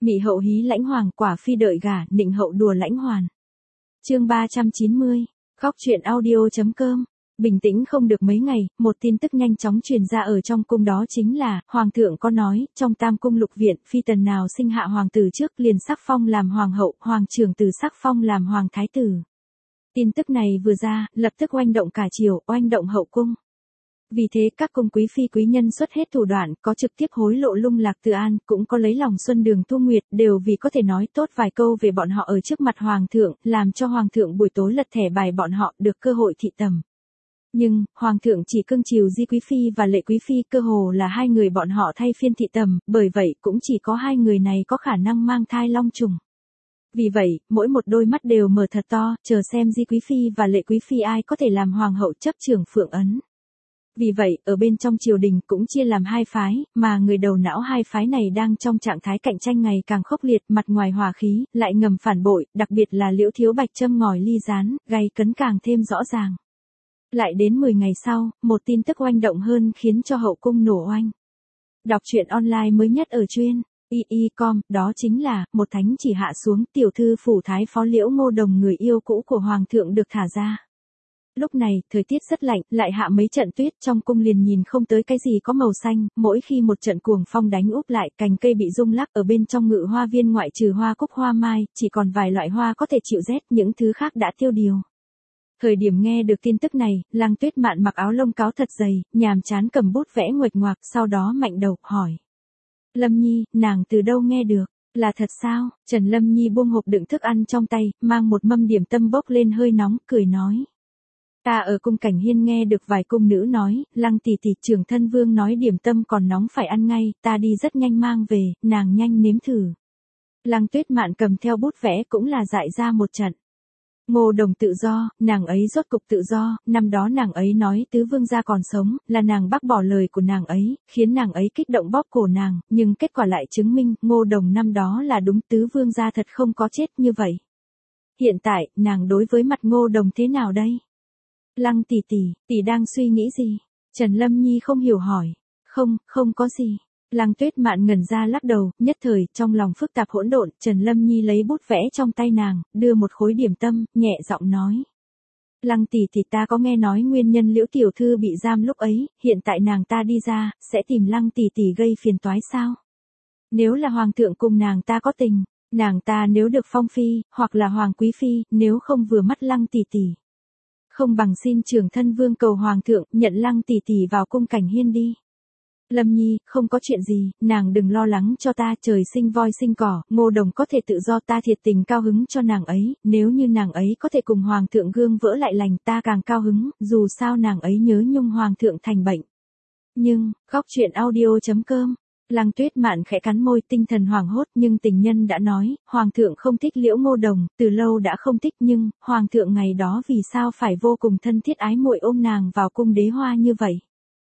Mị hậu hí lãnh hoàng, quả phi đợi gả, nịnh hậu đùa lãnh hoàn. Chương 390. Góc truyện audio.com. Bình tĩnh không được mấy ngày, một tin tức nhanh chóng truyền ra ở trong cung, đó chính là, hoàng thượng có nói, trong tam cung lục viện, phi tần nào sinh hạ hoàng tử trước liền sắc phong làm hoàng hậu, hoàng trưởng tử sắc phong làm hoàng thái tử. Tin tức này vừa ra, lập tức oanh động cả triều, oanh động hậu cung. Vì thế các cung quý phi quý nhân xuất hết thủ đoạn, có trực tiếp hối lộ Lung Lạc Từ An, cũng có lấy lòng Xuân Đường Thu Nguyệt, đều vì có thể nói tốt vài câu về bọn họ ở trước mặt hoàng thượng, làm cho hoàng thượng buổi tối lật thẻ bài bọn họ được cơ hội thị tầm. Nhưng, hoàng thượng chỉ cưng chiều Di Quý Phi và Lệ Quý Phi, cơ hồ là hai người bọn họ thay phiên thị tầm, bởi vậy cũng chỉ có hai người này có khả năng mang thai long trùng. Vì vậy, mỗi một đôi mắt đều mở thật to, chờ xem Di Quý Phi và Lệ Quý Phi ai có thể làm hoàng hậu chấp trưởng phượng ấn. Vì vậy, ở bên trong triều đình cũng chia làm hai phái, mà người đầu não hai phái này đang trong trạng thái cạnh tranh ngày càng khốc liệt, mặt ngoài hòa khí, lại ngầm phản bội, đặc biệt là Liễu Thiếu Bạch châm ngòi ly gián, gay cấn càng thêm rõ ràng. Lại đến 10 ngày sau, một tin tức oanh động hơn khiến cho hậu cung nổ oanh. Đọc truyện online mới nhất ở truyện y.com, đó chính là, một thánh chỉ hạ xuống, tiểu thư phủ thái phó Liễu Ngô Đồng người yêu cũ của hoàng thượng được thả ra. Lúc này, thời tiết rất lạnh, lại hạ mấy trận tuyết, trong cung liền nhìn không tới cái gì có màu xanh, mỗi khi một trận cuồng phong đánh úp lại, cành cây bị rung lắc, ở bên trong ngự hoa viên ngoại trừ hoa cúc hoa mai, chỉ còn vài loại hoa có thể chịu rét, những thứ khác đã tiêu điều. Thời điểm nghe được tin tức này, Lăng Tuyết Mạn mặc áo lông cáo thật dày, nhàm chán cầm bút vẽ nguệch ngoạc, sau đó mạnh đầu, hỏi. Lâm Nhi, nàng từ đâu nghe được? Là thật sao? Trần Lâm Nhi buông hộp đựng thức ăn trong tay, mang một mâm điểm tâm bốc lên hơi nóng, cười nói. Ta ở cung Cảnh Hiên nghe được vài cung nữ nói, Lăng tỷ tỷ trưởng thân vương nói điểm tâm còn nóng phải ăn ngay, ta đi rất nhanh mang về, nàng nhanh nếm thử. Lăng Tuyết Mạn cầm theo bút vẽ cũng là dại ra một trận. Ngô Đồng tự do, nàng ấy rốt cục tự do, năm đó nàng ấy nói tứ vương gia còn sống, là nàng bác bỏ lời của nàng ấy, khiến nàng ấy kích động bóp cổ nàng, nhưng kết quả lại chứng minh, Ngô Đồng năm đó là đúng, tứ vương gia thật không có chết như vậy. Hiện tại, nàng đối với mặt Ngô Đồng thế nào đây? Lăng tỷ tỷ đang suy nghĩ gì? Trần Lâm Nhi không hiểu hỏi. Không có gì. Lăng Tuyết Mạn ngẩn ra lắc đầu, nhất thời, trong lòng phức tạp hỗn độn, Trần Lâm Nhi lấy bút vẽ trong tay nàng, đưa một khối điểm tâm, nhẹ giọng nói. Lăng tỷ tỷ, ta có nghe nói nguyên nhân Liễu tiểu thư bị giam lúc ấy, hiện tại nàng ta đi ra, sẽ tìm Lăng tỷ tỷ gây phiền toái sao? Nếu là hoàng thượng cùng nàng ta có tình, nàng ta nếu được phong phi, hoặc là hoàng quý phi, nếu không vừa mắt Lăng tỷ tỷ. Không bằng xin trưởng thân vương cầu hoàng thượng, nhận Lăng tỷ tỷ vào cung Cảnh Hiên đi. Lâm Nhi, không có chuyện gì, nàng đừng lo lắng cho ta, trời sinh voi sinh cỏ, Ngô Đồng có thể tự do, ta thiệt tình cao hứng cho nàng ấy, nếu như nàng ấy có thể cùng hoàng thượng gương vỡ lại lành, ta càng cao hứng, dù sao nàng ấy nhớ nhung hoàng thượng thành bệnh. Nhưng, góc truyện audio.com. Lăng Tuyết Mạn khẽ cắn môi, tinh thần hoảng hốt, nhưng tình nhân đã nói, hoàng thượng không thích Liễu Ngô Đồng, từ lâu đã không thích, nhưng, hoàng thượng ngày đó vì sao phải vô cùng thân thiết ái muội ôm nàng vào cung đế hoa như vậy?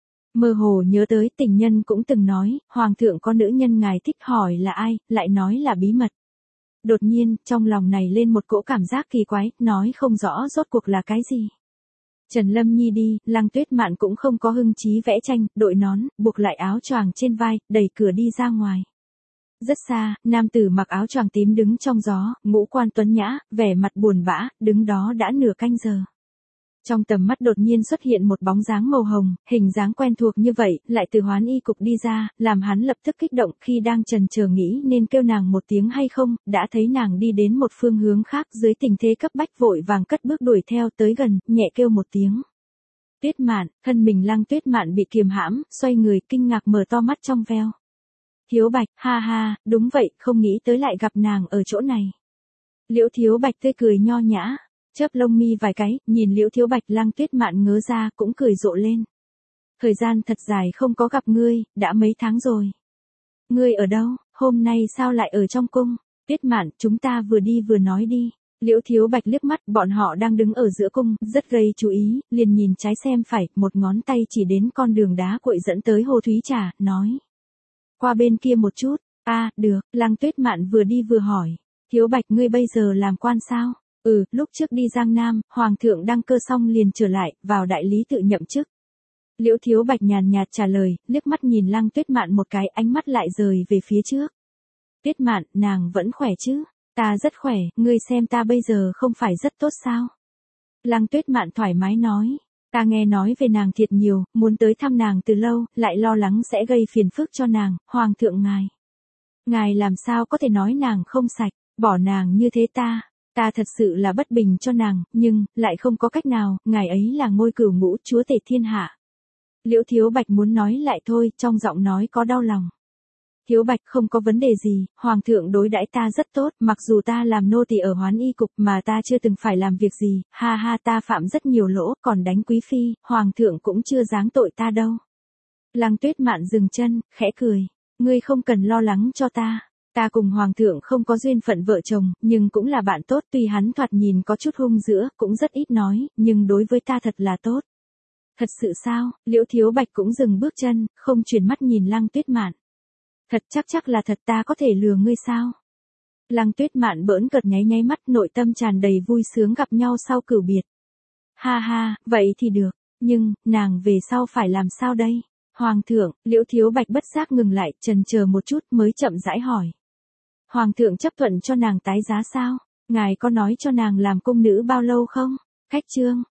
Mơ hồ nhớ tới tình nhân cũng từng nói, hoàng thượng có nữ nhân ngài thích, hỏi là ai, lại nói là bí mật. Đột nhiên, trong lòng này lên một cỗ cảm giác kỳ quái, nói không rõ rốt cuộc là cái gì. Trần Lâm Nhi đi, Lăng Tuyết Mạn cũng không có hưng trí vẽ tranh, đội nón, buộc lại áo choàng trên vai, đẩy cửa đi ra ngoài. Rất xa, nam tử mặc áo choàng tím đứng trong gió, ngũ quan tuấn nhã, vẻ mặt buồn bã, đứng đó đã nửa canh giờ. Trong tầm mắt đột nhiên xuất hiện một bóng dáng màu hồng, hình dáng quen thuộc như vậy, lại từ Hoán Y cục đi ra, làm hắn lập tức kích động, khi đang chần chờ nghĩ nên kêu nàng một tiếng hay không, đã thấy nàng đi đến một phương hướng khác, dưới tình thế cấp bách vội vàng cất bước đuổi theo, tới gần, nhẹ kêu một tiếng. Tuyết Mạn, thân mình Lăng Tuyết Mạn bị kiềm hãm, xoay người kinh ngạc mở to mắt trong veo. Thiếu Bạch, ha ha, đúng vậy, không nghĩ tới lại gặp nàng ở chỗ này. Liễu Thiếu Bạch tươi cười nho nhã. Chớp lông mi vài cái, nhìn Liễu Thiếu Bạch, Lăng Tuyết Mạn ngớ ra, cũng cười rộ lên. Thời gian thật dài không có gặp ngươi, đã mấy tháng rồi. Ngươi ở đâu, hôm nay sao lại ở trong cung? Tuyết Mạn, chúng ta vừa đi vừa nói đi. Liễu Thiếu Bạch liếc mắt, bọn họ đang đứng ở giữa cung, rất gây chú ý, liền nhìn trái xem phải, một ngón tay chỉ đến con đường đá cuội dẫn tới Hồ Thúy Trà, nói. Qua bên kia một chút, được, Lăng Tuyết Mạn vừa đi vừa hỏi. Thiếu Bạch, ngươi bây giờ làm quan sao? Lúc trước đi Giang Nam, hoàng thượng đăng cơ xong liền trở lại, vào đại lý tự nhậm chức. Liễu Thiếu Bạch nhàn nhạt trả lời, liếc mắt nhìn Lăng Tuyết Mạn một cái, ánh mắt lại rời về phía trước. Tuyết Mạn, nàng vẫn khỏe chứ? Ta rất khỏe, ngươi xem ta bây giờ không phải rất tốt sao? Lăng Tuyết Mạn thoải mái nói. Ta nghe nói về nàng thiệt nhiều, muốn tới thăm nàng từ lâu, lại lo lắng sẽ gây phiền phức cho nàng, hoàng thượng ngài. Ngài làm sao có thể nói nàng không sạch, bỏ nàng như thế ta thật sự là bất bình cho nàng, nhưng, lại không có cách nào, ngài ấy là ngôi cửu ngũ chúa tể thiên hạ. Liễu Thiếu Bạch muốn nói lại thôi, trong giọng nói có đau lòng. Thiếu Bạch không có vấn đề gì, Hoàng thượng đối đãi ta rất tốt, mặc dù ta làm nô tỳ ở Hoán Y cục mà ta chưa từng phải làm việc gì, ha ha ta phạm rất nhiều lỗ, còn đánh quý phi, Hoàng thượng cũng chưa giáng tội ta đâu. Lăng Tuyết Mạn dừng chân, khẽ cười, ngươi không cần lo lắng cho ta. Ta cùng Hoàng thượng không có duyên phận vợ chồng, nhưng cũng là bạn tốt, tuy hắn thoạt nhìn có chút hung dữ, cũng rất ít nói, nhưng đối với ta thật là tốt. Thật sự sao? Liễu Thiếu Bạch cũng dừng bước chân, không chuyển mắt nhìn Lăng Tuyết Mạn. Thật chắc là thật, ta có thể lừa ngươi sao? Lăng Tuyết Mạn bỡn cợt nháy mắt, nội tâm tràn đầy vui sướng gặp nhau sau cửu biệt. Ha ha, vậy thì được, nhưng, nàng về sau phải làm sao đây? Hoàng thượng, Liễu Thiếu Bạch bất giác ngừng lại, chần chờ một chút mới chậm rãi hỏi. Hoàng thượng chấp thuận cho nàng tái giá sao? Ngài có nói cho nàng làm cung nữ bao lâu không? Khách chương.